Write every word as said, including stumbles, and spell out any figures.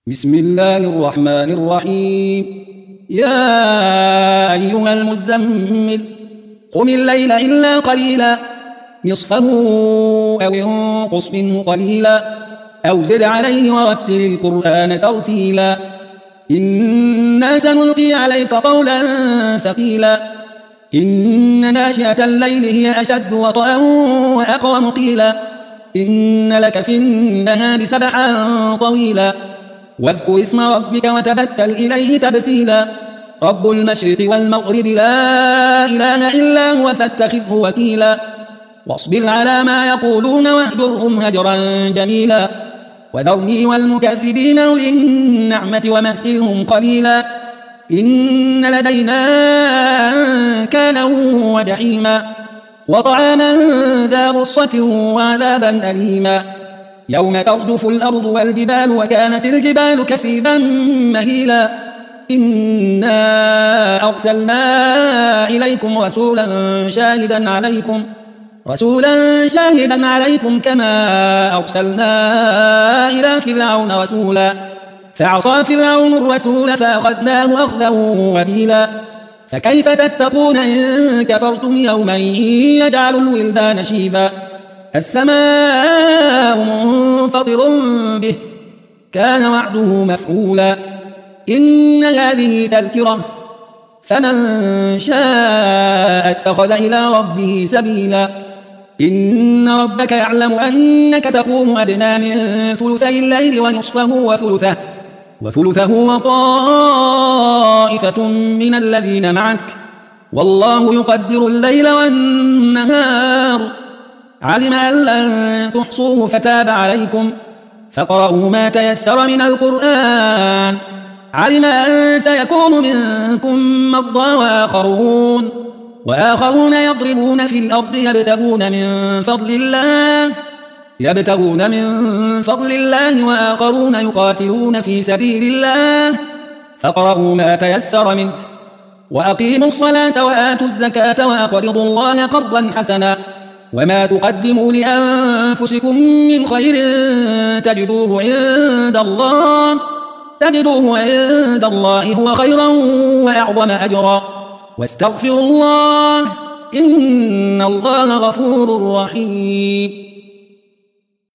بسم الله الرحمن الرحيم. يا أيها المزمل قم الليل إلا قليلا نصفه أو انقص منه قليلا أو زد عليه ورتل القرآن ترتيلا إنا سنلقي عليك قولا ثقيلا إن ناشئة الليل هي أشد وطئا وأقوم قيلا إن لك في النهار سبحا طويلا واذكر اسم ربك وتبتل إليه تبتيلا رب المشرق والمغرب لا إله إلا هو فاتخذه وكيلا واصبر على ما يقولون واهجرهم هجرا جميلا وذرني والمكذبين أولي النعمة ومهلهم قليلا إن لدينا أنكالا وجحيما وطعاما ذا غصة وعذابا أليما يوم ترجف الأرض والجبال وكانت الجبال كثيبا مهيلا إنا أرسلنا إليكم رسولا شاهدا عليكم رسولا شاهدا عليكم كما أرسلنا إلى فرعون رسولا فعصى فرعون الرسول فأخذناه أخذا وبيلا فكيف تتقون إن كفرتم يوما يجعل الولدان شيبا السماء منفطر به كان وعده مفعولا إن هذه تذكرة فمن شاء اتخذ إلى ربه سبيلا إن ربك يعلم أنك تقوم أدنى من ثلثي الليل ونصفه وثلثه وثلثه وطائفة من الذين معك والله يقدر الليل والنهار علم أن لن تحصوه فتاب عليكم فاقرؤوا ما تيسر من القرآن علم أن سيكون منكم مرضى وآخرون وآخرون يضربون في الأرض يبتغون من فضل الله يبتغون من فضل الله وآخرون يقاتلون في سبيل الله فاقرؤوا ما تيسر منه وأقيموا الصلاة وآتوا الزكاة وأقرضوا الله قرضا حسنا وما تقدموا لأنفسكم من خير تجدوه عند الله تجدوه عند الله هو خيرا وأعظم أجرا واستغفروا الله إن الله غفور رحيم.